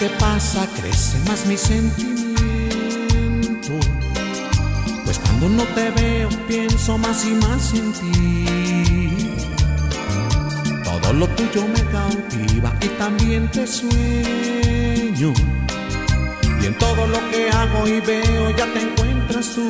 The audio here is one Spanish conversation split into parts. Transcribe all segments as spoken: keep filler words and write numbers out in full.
que pasa crece más mi sentimiento, pues cuando no te veo pienso más y más en ti. Todo lo tuyo me cautiva y también te sueño, y en todo lo que hago y veo ya te encuentras tú.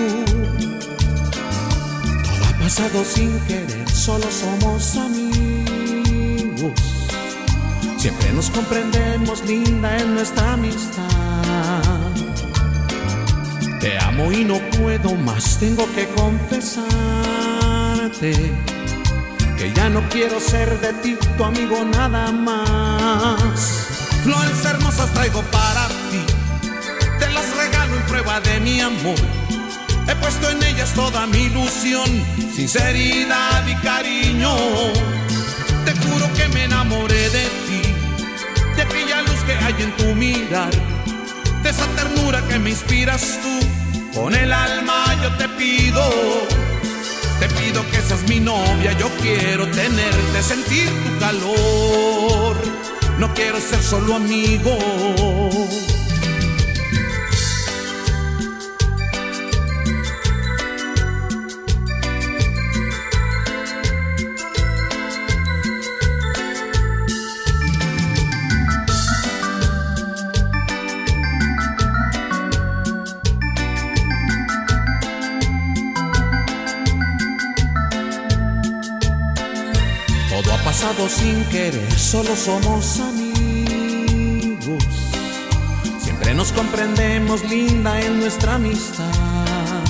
Todo ha pasado sin querer, solo somos amigos. Siempre nos comprendemos, linda es nuestra amistad. Te amo y no puedo más, tengo que confesarte que ya no quiero ser de ti tu amigo nada más. Flores hermosas traigo para ti, te las regalo en prueba de mi amor. He puesto en ellas toda mi ilusión, sinceridad y cariño. Te juro que me enamoré de ti, de aquella luz que hay en tu mirar, de esa ternura que me inspiras tú. Con el alma yo te pido, te pido que seas mi novia. Yo quiero tenerte, sentir tu calor, no quiero ser solo amigo. Todo ha pasado sin querer, solo somos amigos. Siempre nos comprendemos, linda en nuestra amistad.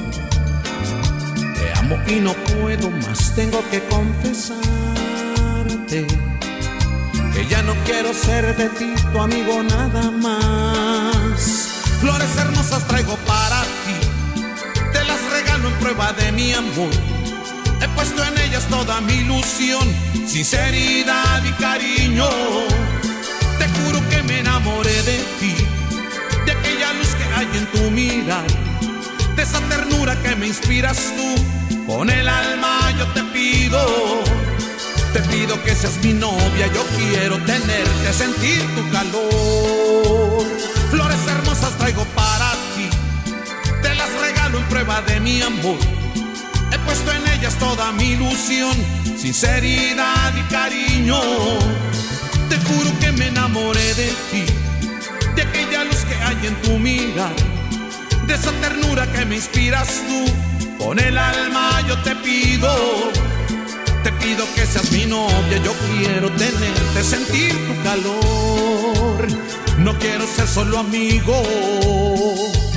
Te amo y no puedo más, tengo que confesarte que ya no quiero ser de ti tu amigo nada más. Flores hermosas traigo para ti, te las regalo en prueba de mi amor. He puesto en ellas toda mi ilusión, sinceridad y cariño. Te juro que me enamoré de ti, de aquella luz que hay en tu mirar, de esa ternura que me inspiras tú. Con el alma yo te pido, te pido que seas mi novia. Yo quiero tenerte, sentir tu calor. Flores hermosas traigo para ti, te las regalo en prueba de mi amor. He puesto en ellas toda mi ilusión, sinceridad y cariño. Te juro que me enamoré de ti, de aquella luz que hay en tu mirar, de esa ternura que me inspiras tú. Con el alma yo te pido, te pido que seas mi novia. Yo quiero tenerte, sentir tu calor, no quiero ser solo amigo.